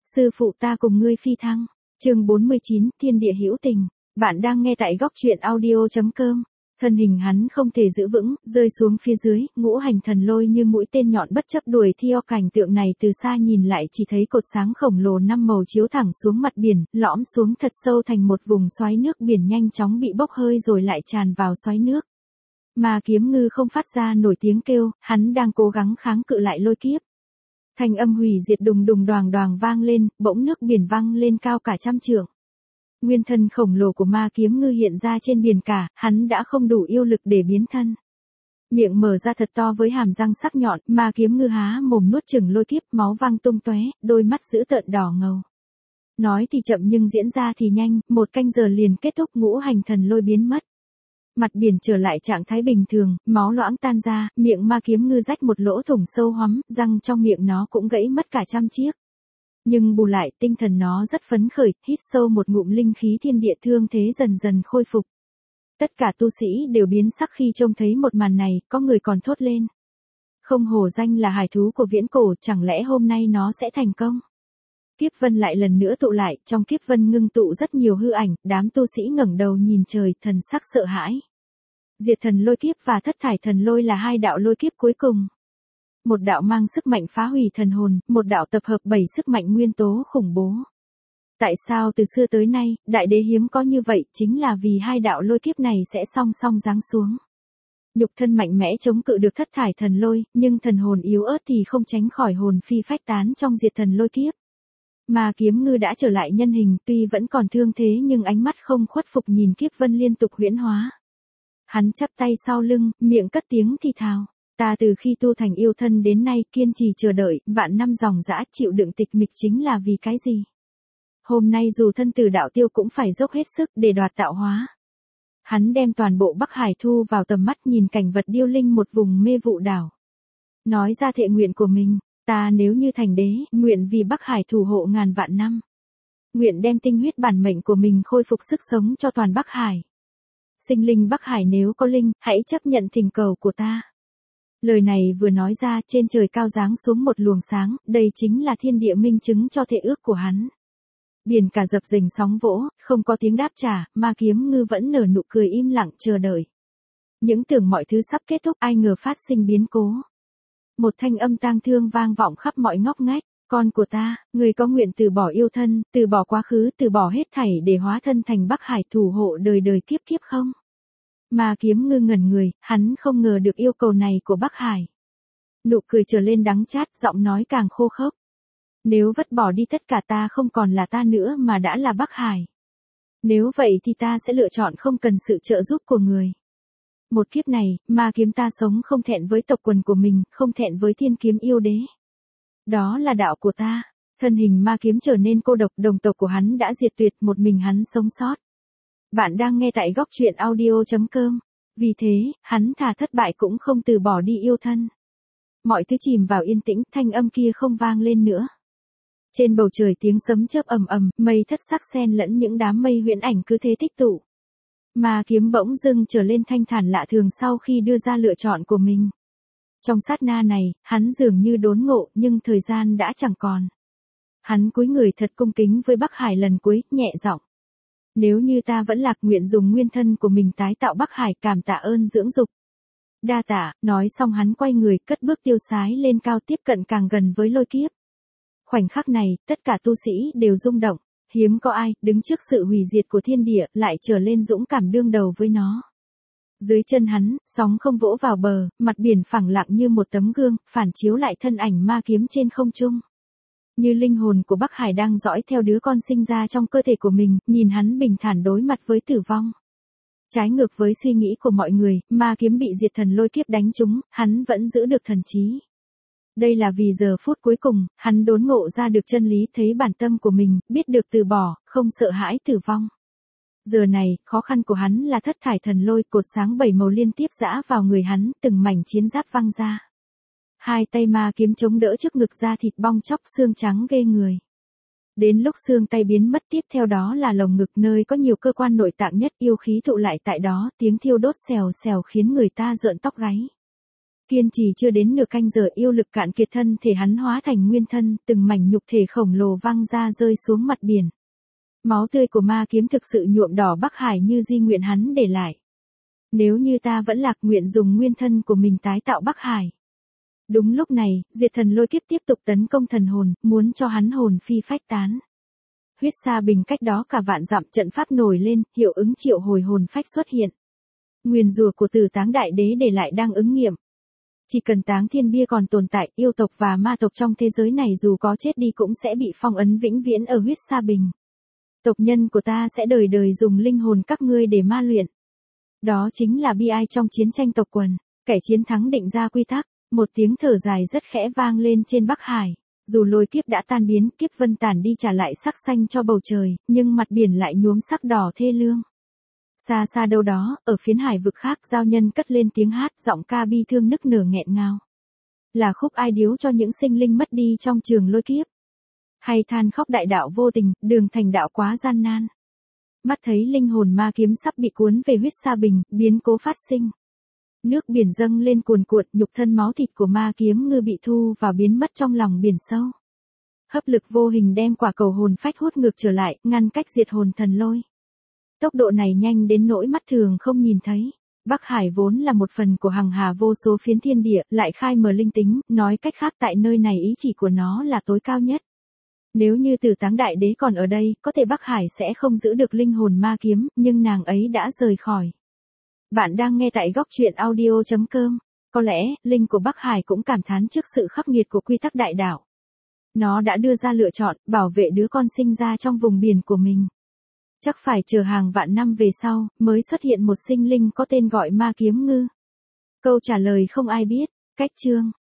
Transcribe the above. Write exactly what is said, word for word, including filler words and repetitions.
Sư phụ ta cùng ngươi phi thăng. Chương bốn mươi chín, Thiên địa hữu tình. Bạn đang nghe tại góc truyện audio chấm com. Thân hình hắn không thể giữ vững, rơi xuống phía dưới, ngũ hành thần lôi như mũi tên nhọn bất chấp đuổi theo. Cảnh tượng này từ xa nhìn lại chỉ thấy cột sáng khổng lồ năm màu chiếu thẳng xuống mặt biển, lõm xuống thật sâu thành một vùng xoáy nước biển nhanh chóng bị bốc hơi rồi lại tràn vào xoáy nước. Mà Kiếm Ngư không phát ra nổi tiếng kêu, hắn đang cố gắng kháng cự lại lôi kiếp. Thanh âm hủy diệt đùng đùng đoàng đoàng vang lên, bỗng nước biển văng lên cao cả trăm trượng. Nguyên thân khổng lồ của Ma Kiếm Ngư hiện ra trên biển cả, hắn đã không đủ yêu lực để biến thân. Miệng mở ra thật to với hàm răng sắc nhọn, Ma Kiếm Ngư há mồm nuốt chửng lôi kiếp, máu văng tung tóe, đôi mắt dữ tợn đỏ ngầu. Nói thì chậm nhưng diễn ra thì nhanh, một canh giờ liền kết thúc, ngũ hành thần lôi biến mất. Mặt biển trở lại trạng thái bình thường, máu loãng tan ra, miệng Ma Kiếm Ngư rách một lỗ thủng sâu hoắm, răng trong miệng nó cũng gãy mất cả trăm chiếc. Nhưng bù lại, tinh thần nó rất phấn khởi, hít sâu một ngụm linh khí thiên địa, thương thế dần dần khôi phục. Tất cả tu sĩ đều biến sắc khi trông thấy một màn này, có người còn thốt lên. Không hổ danh là hải thú của viễn cổ, chẳng lẽ hôm nay nó sẽ thành công? Kiếp vân lại lần nữa tụ lại, trong kiếp vân ngưng tụ rất nhiều hư ảnh, đám tu sĩ ngẩng đầu nhìn trời, thần sắc sợ hãi. Diệt thần lôi kiếp và thất thải thần lôi là hai đạo lôi kiếp cuối cùng. Một đạo mang sức mạnh phá hủy thần hồn, một đạo tập hợp bảy sức mạnh nguyên tố khủng bố. Tại sao từ xưa tới nay, đại đế hiếm có như vậy, chính là vì hai đạo lôi kiếp này sẽ song song giáng xuống. Nhục thân mạnh mẽ chống cự được thất thải thần lôi, nhưng thần hồn yếu ớt thì không tránh khỏi hồn phi phách tán trong diệt thần lôi kiếp. Mà Kiếm Ngư đã trở lại nhân hình, tuy vẫn còn thương thế nhưng ánh mắt không khuất phục nhìn kiếp vân liên tục huyễn hóa. Hắn chắp tay sau lưng, miệng cất tiếng thì thào. Ta từ khi tu thành yêu thân đến nay kiên trì chờ đợi, vạn năm dòng dã chịu đựng tịch mịch chính là vì cái gì? Hôm nay dù thân tử đạo tiêu cũng phải dốc hết sức để đoạt tạo hóa. Hắn đem toàn bộ Bắc Hải thu vào tầm mắt, nhìn cảnh vật điêu linh một vùng mê vụ đảo. Nói ra thệ nguyện của mình, ta nếu như thành đế, nguyện vì Bắc Hải thủ hộ ngàn vạn năm. Nguyện đem tinh huyết bản mệnh của mình khôi phục sức sống cho toàn Bắc Hải. Sinh linh Bắc Hải nếu có linh, hãy chấp nhận thỉnh cầu của ta. Lời này vừa nói ra, trên trời cao giáng xuống một luồng sáng, đây chính là thiên địa minh chứng cho thệ ước của hắn. Biển cả dập dềnh sóng vỗ, không có tiếng đáp trả, Ma Kiếm Ngư vẫn nở nụ cười im lặng chờ đợi. Những tưởng mọi thứ sắp kết thúc, ai ngờ phát sinh biến cố. Một thanh âm tang thương vang vọng khắp mọi ngóc ngách. Con của ta, người có nguyện từ bỏ yêu thân, từ bỏ quá khứ, từ bỏ hết thảy để hóa thân thành Bắc Hải thủ hộ đời đời kiếp kiếp không? Ma Kiếm Ngư ngẩn người, hắn không ngờ được yêu cầu này của Bắc Hải. Nụ cười trở lên đắng chát, giọng nói càng khô khốc. Nếu vứt bỏ đi tất cả, ta không còn là ta nữa mà đã là Bắc Hải. Nếu vậy thì ta sẽ lựa chọn không cần sự trợ giúp của người. Một kiếp này, Ma Kiếm ta sống không thẹn với tộc quần của mình, không thẹn với thiên kiếm yêu đế. Đó là đạo của ta. Thân hình Ma Kiếm trở nên cô độc, đồng tộc của hắn đã diệt tuyệt, một mình hắn sống sót. Bạn đang nghe tại góc truyện audio chấm com. Vì thế, hắn thà thất bại cũng không từ bỏ đi yêu thân. Mọi thứ chìm vào yên tĩnh, thanh âm kia không vang lên nữa. Trên bầu trời tiếng sấm chớp ầm ầm, mây thất sắc xen lẫn những đám mây huyễn ảnh cứ thế tích tụ. Ma Kiếm bỗng dưng trở lên thanh thản lạ thường sau khi đưa ra lựa chọn của mình. Trong sát na này, hắn dường như đốn ngộ, nhưng thời gian đã chẳng còn. Hắn cúi người thật cung kính với Bắc Hải lần cuối, nhẹ giọng. Nếu như ta vẫn lạc, nguyện dùng nguyên thân của mình tái tạo Bắc Hải, cảm tạ ơn dưỡng dục. Đa tạ, nói xong hắn quay người, cất bước tiêu sái lên cao, tiếp cận càng gần với lôi kiếp. Khoảnh khắc này, tất cả tu sĩ đều rung động, hiếm có ai, đứng trước sự hủy diệt của thiên địa, lại trở lên dũng cảm đương đầu với nó. Dưới chân hắn, sóng không vỗ vào bờ, mặt biển phẳng lặng như một tấm gương, phản chiếu lại thân ảnh Ma Kiếm trên không trung. Như linh hồn của Bắc Hải đang dõi theo đứa con sinh ra trong cơ thể của mình, nhìn hắn bình thản đối mặt với tử vong. Trái ngược với suy nghĩ của mọi người, Ma Kiếm bị diệt thần lôi kiếp đánh trúng, hắn vẫn giữ được thần trí. Đây là vì giờ phút cuối cùng, hắn đốn ngộ ra được chân lý, thấy bản tâm của mình, biết được từ bỏ, không sợ hãi tử vong. Giờ này, khó khăn của hắn là thất thải thần lôi, cột sáng bảy màu liên tiếp giã vào người hắn, từng mảnh chiến giáp văng ra. Hai tay Ma Kiếm chống đỡ trước ngực, da thịt bong chóc, xương trắng ghê người. Đến lúc xương tay biến mất, tiếp theo đó là lồng ngực, nơi có nhiều cơ quan nội tạng nhất, yêu khí tụ lại tại đó, tiếng thiêu đốt xèo xèo khiến người ta rợn tóc gáy. Kiên trì chưa đến nửa canh giờ, yêu lực cạn kiệt, thân thể hắn hóa thành nguyên thân, từng mảnh nhục thể khổng lồ văng ra rơi xuống mặt biển. Máu tươi của ma kiếm thực sự nhuộm đỏ Bắc Hải như di nguyện hắn để lại. Nếu như ta vẫn lạc, nguyện dùng nguyên thân của mình tái tạo Bắc Hải. Đúng lúc này, Diệt Thần Lôi Kiếp tiếp tục tấn công thần hồn, muốn cho hắn hồn phi phách tán. Huyết Sa Bình cách đó cả vạn dặm, trận pháp nổi lên, hiệu ứng triệu hồi hồn phách xuất hiện. Nguyền rủa của Tử Táng Đại Đế để lại đang ứng nghiệm. Chỉ cần Táng Thiên Bia còn tồn tại, yêu tộc và ma tộc trong thế giới này dù có chết đi cũng sẽ bị phong ấn vĩnh viễn ở Huyết Sa Bình. Tộc nhân của ta sẽ đời đời dùng linh hồn các ngươi để ma luyện. Đó chính là bi ai trong chiến tranh tộc quần. Kẻ chiến thắng định ra quy tắc. Một tiếng thở dài rất khẽ vang lên trên Bắc Hải. Dù lôi kiếp đã tan biến, kiếp vân tản đi trả lại sắc xanh cho bầu trời, nhưng mặt biển lại nhuốm sắc đỏ thê lương. Xa xa đâu đó, ở phiến hải vực khác, giao nhân cất lên tiếng hát, giọng ca bi thương nức nở nghẹn ngào. Là khúc ai điếu cho những sinh linh mất đi trong trường lôi kiếp. Hay than khóc đại đạo vô tình, đường thành đạo quá gian nan. Mắt thấy linh hồn ma kiếm sắp bị cuốn về Huyết Sa Bình, biến cố phát sinh. Nước biển dâng lên cuồn cuộn, nhục thân máu thịt của ma kiếm ngư bị thu và biến mất trong lòng biển sâu. Hấp lực vô hình đem quả cầu hồn phách hút ngược trở lại, ngăn cách diệt hồn thần lôi. Tốc độ này nhanh đến nỗi mắt thường không nhìn thấy. Bắc Hải vốn là một phần của hằng hà vô số phiến thiên địa, lại khai mở linh tính, nói cách khác tại nơi này ý chỉ của nó là tối cao nhất. Nếu như Tử Táng Đại Đế còn ở đây, có thể Bắc Hải sẽ không giữ được linh hồn ma kiếm, nhưng nàng ấy đã rời khỏi. Bạn đang nghe tại góc truyện audio chấm com. Có lẽ, linh của Bắc Hải cũng cảm thán trước sự khắc nghiệt của quy tắc đại đạo. Nó đã đưa ra lựa chọn, bảo vệ đứa con sinh ra trong vùng biển của mình. Chắc phải chờ hàng vạn năm về sau, mới xuất hiện một sinh linh có tên gọi ma kiếm ngư. Câu trả lời không ai biết. Cách chương.